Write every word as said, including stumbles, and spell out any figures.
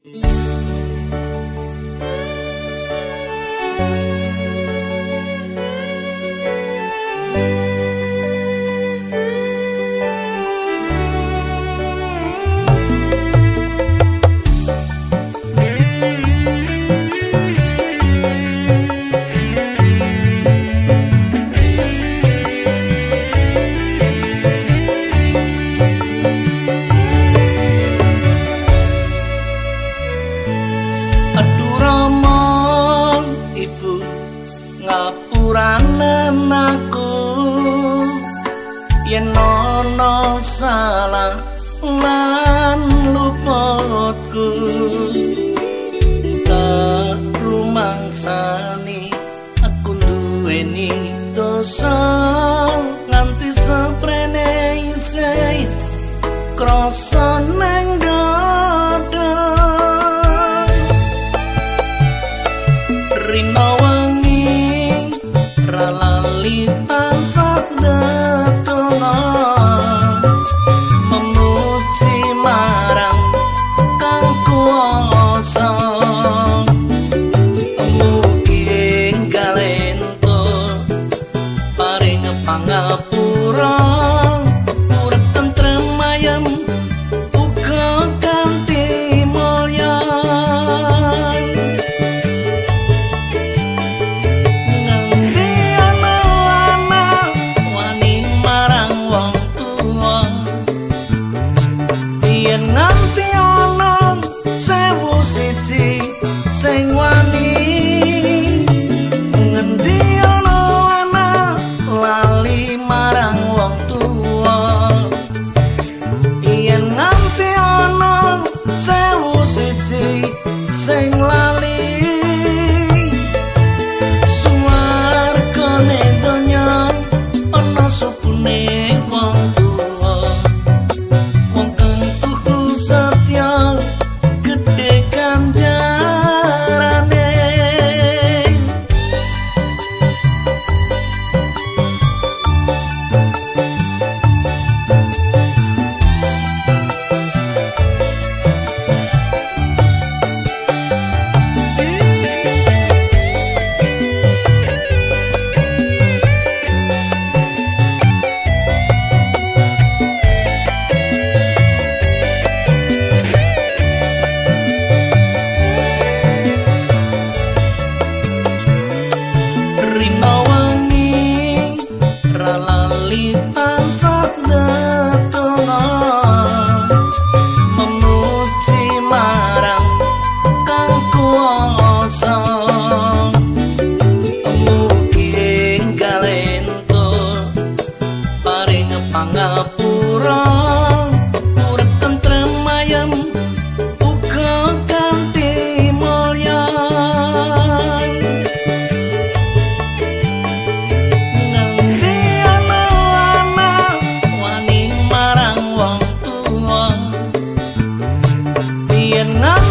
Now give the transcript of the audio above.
Ngapuranen aku yen ana salah lan luputku tak rumangsani aku duweni dosa nganti seprene isih krasa nang dada rino lali tansah detona memuji marang kang kuwasa mugi galento paring pangapura urip tentrem ayem uga kanthi mulya nganti ana sewu siji sing wani ngendi ana anak lali marang wong tuwa yen nganti ana sewu siji sing lali suwargane donya ana supune wong tuwa wong kang satya gede ganjarane lali tansah detona memuji marang kang kuwasa mugi galento paring pangapura urip tentrem ayem uga kanthi mulya yen